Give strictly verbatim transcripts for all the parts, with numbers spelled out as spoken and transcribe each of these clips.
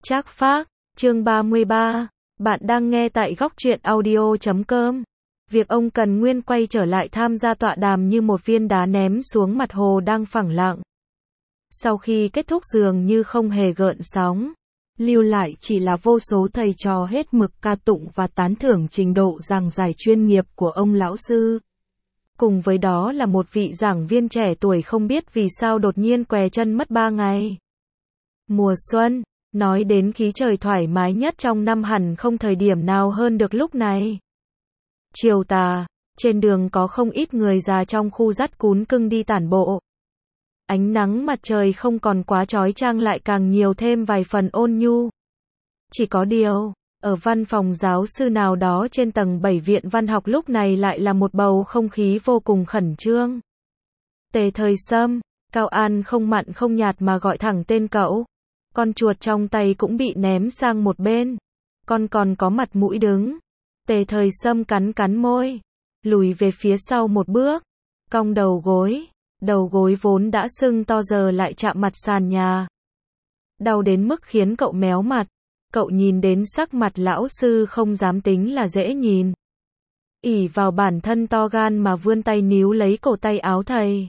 Trác Phác, chương ba mươi ba. Bạn đang nghe tại góc truyện audio chấm com. Việc ông Cần Nguyên quay trở lại tham gia tọa đàm như một viên đá ném xuống mặt hồ đang phẳng lặng. Sau khi kết thúc dường như không hề gợn sóng. Lưu lại chỉ là vô số thầy trò hết mực ca tụng và tán thưởng trình độ giảng giải chuyên nghiệp của ông lão sư. Cùng với đó là một vị giảng viên trẻ tuổi không biết vì sao đột nhiên què chân mất ba ngày. Mùa xuân, nói đến khí trời thoải mái nhất trong năm hẳn không thời điểm nào hơn được lúc này. Chiều tà, trên đường có không ít người già trong khu dắt cún cưng đi tản bộ. Ánh nắng mặt trời không còn quá chói chang lại càng nhiều thêm vài phần ôn nhu. Chỉ có điều, ở văn phòng giáo sư nào đó trên tầng bảy viện văn học lúc này lại là một bầu không khí vô cùng khẩn trương. Tề Thời Sâm, Cao An không mặn không nhạt mà gọi thẳng tên cậu. Con chuột trong tay cũng bị ném sang một bên. Con còn có mặt mũi đứng. Tề Thời Sâm cắn cắn môi, lùi về phía sau một bước, cong đầu gối. Đầu gối vốn đã sưng to giờ lại chạm mặt sàn nhà. Đau đến mức khiến cậu méo mặt. Cậu nhìn đến sắc mặt lão sư không dám tính là dễ nhìn. Ỷ vào bản thân to gan mà vươn tay níu lấy cổ tay áo thầy.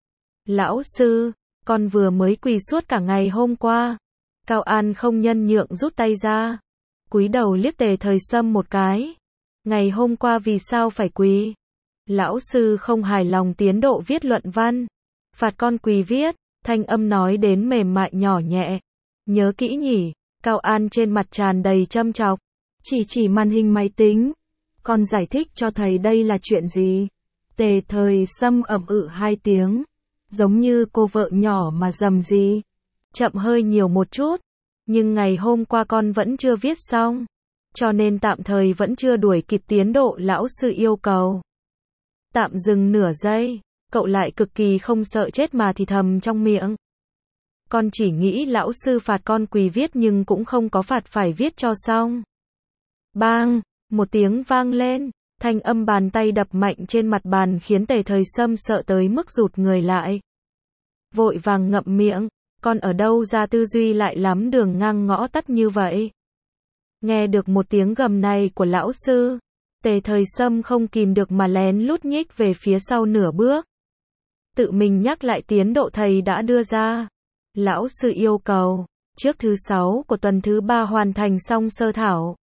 Lão sư, con vừa mới quỳ suốt cả ngày hôm qua. Cao An không nhân nhượng rút tay ra. Cúi đầu liếc Tề Thời Sâm một cái. Ngày hôm qua vì sao phải quỳ? Lão sư không hài lòng tiến độ viết luận văn. Phạt con quỳ viết, thanh âm nói đến mềm mại nhỏ nhẹ. Nhớ kỹ nhỉ? Cao An trên mặt tràn đầy châm chọc. Chỉ chỉ màn hình máy tính. Con giải thích cho thầy đây là chuyện gì? Tề Thời Sâm ậm ừ hai tiếng. Giống như cô vợ nhỏ mà dầm gì. Chậm hơi nhiều một chút. Nhưng ngày hôm qua con vẫn chưa viết xong. Cho nên tạm thời vẫn chưa đuổi kịp tiến độ lão sư yêu cầu. Tạm dừng nửa giây. Cậu lại cực kỳ không sợ chết mà thì thầm trong miệng. Con chỉ nghĩ lão sư phạt con quỳ viết nhưng cũng không có phạt phải viết cho xong. Bang, một tiếng vang lên, thanh âm bàn tay đập mạnh trên mặt bàn khiến Tề Thời Sâm sợ tới mức rụt người lại. Vội vàng ngậm miệng, con ở đâu ra tư duy lại lắm đường ngang ngõ tắt như vậy. Nghe được một tiếng gầm này của lão sư, Tề Thời Sâm không kìm được mà lén lút nhích về phía sau nửa bước. Tự mình nhắc lại tiến độ thầy đã đưa ra. Lão sư yêu cầu, trước thứ sáu của tuần thứ ba hoàn thành xong sơ thảo.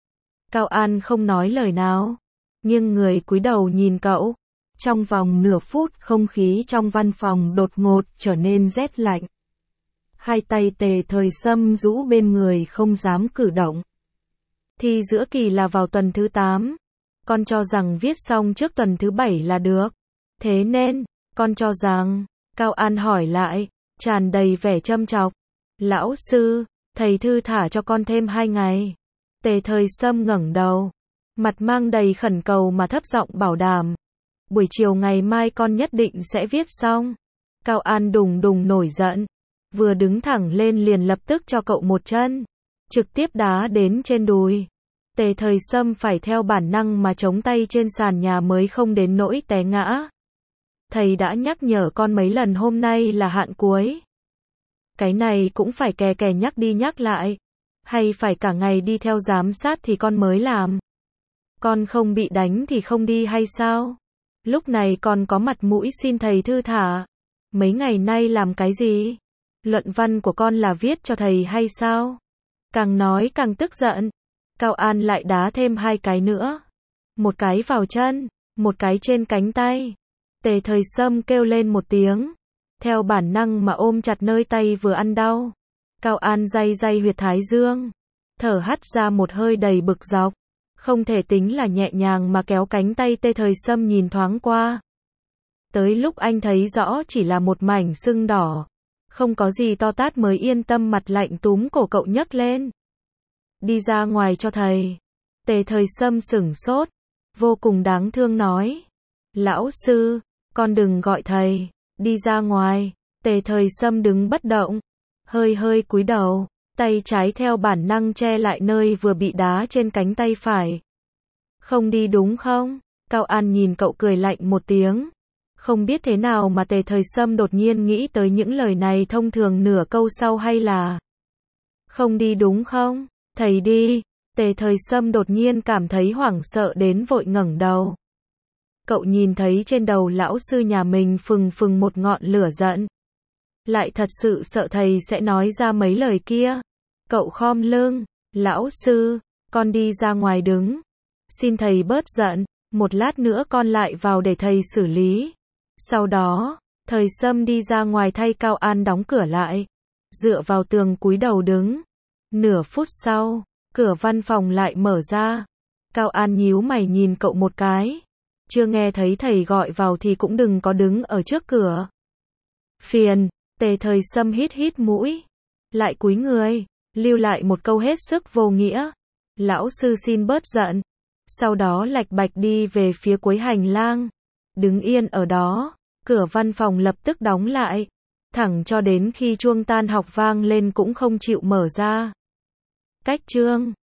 Cao An không nói lời nào, nghiêng người cúi đầu nhìn cậu. Trong vòng nửa phút không khí trong văn phòng đột ngột trở nên rét lạnh. Hai tay Tề Thời Sâm rũ bên người không dám cử động. Thi giữa kỳ là vào tuần thứ tám. Con cho rằng viết xong trước tuần thứ bảy là được. Thế nên, con cho rằng, Cao An hỏi lại, tràn đầy vẻ châm chọc. Lão sư, thầy thư thả cho con thêm hai ngày. Tề Thời Sâm ngẩng đầu, mặt mang đầy khẩn cầu mà thấp giọng bảo đảm. Buổi chiều ngày mai con nhất định sẽ viết xong. Cao An đùng đùng nổi giận. Vừa đứng thẳng lên liền lập tức cho cậu một chân. Trực tiếp đá đến trên đùi. Tề Thời Sâm phải theo bản năng mà chống tay trên sàn nhà mới không đến nỗi té ngã. Thầy đã nhắc nhở con mấy lần hôm nay là hạn cuối. Cái này cũng phải kè kè nhắc đi nhắc lại. Hay phải cả ngày đi theo giám sát thì con mới làm. Con không bị đánh thì không đi hay sao? Lúc này còn có mặt mũi xin thầy thư thả. Mấy ngày nay làm cái gì? Luận văn của con là viết cho thầy hay sao? Càng nói càng tức giận. Cao An lại đá thêm hai cái nữa. Một cái vào chân, một cái trên cánh tay. Tề Thời Sâm kêu lên một tiếng. Theo bản năng mà ôm chặt nơi tay vừa ăn đau. Cao An day day huyệt thái dương. Thở hắt ra một hơi đầy bực dọc. Không thể tính là nhẹ nhàng mà kéo cánh tay Tề Thời Sâm nhìn thoáng qua. Tới lúc anh thấy rõ chỉ là một mảnh sưng đỏ. Không có gì to tát mới yên tâm mặt lạnh túm cổ cậu nhấc lên. Đi ra ngoài cho thầy. Tề Thời Sâm sửng sốt. Vô cùng đáng thương nói. Lão sư, con đừng gọi thầy. Đi ra ngoài. Tề Thời Sâm đứng bất động. Hơi hơi cúi đầu. Tay trái theo bản năng che lại nơi vừa bị đá trên cánh tay phải. Không đi đúng không? Cao An nhìn cậu cười lạnh một tiếng. Không biết thế nào mà Tề Thời Sâm đột nhiên nghĩ tới những lời này thông thường nửa câu sau hay là Không đi đúng không? Thầy đi. Tề Thời Sâm đột nhiên cảm thấy hoảng sợ đến vội ngẩng đầu. Cậu nhìn thấy trên đầu lão sư nhà mình phừng phừng một ngọn lửa giận. Lại thật sự sợ thầy sẽ nói ra mấy lời kia. Cậu khom lưng. Lão sư, con đi ra ngoài đứng. Xin thầy bớt giận, một lát nữa con lại vào để thầy xử lý. Sau đó, Thời Sâm đi ra ngoài thay Cao An đóng cửa lại. Dựa vào tường cúi đầu đứng. Nửa phút sau, cửa văn phòng lại mở ra. Cao An nhíu mày nhìn cậu một cái. Chưa nghe thấy thầy gọi vào thì cũng đừng có đứng ở trước cửa. Phiền. Tề Thời Sâm hít hít mũi. Lại cúi người. Lưu lại một câu hết sức vô nghĩa. Lão sư xin bớt giận. Sau đó lạch bạch đi về phía cuối hành lang. Đứng yên ở đó. Cửa văn phòng lập tức đóng lại. Thẳng cho đến khi chuông tan học vang lên cũng không chịu mở ra. Cách chương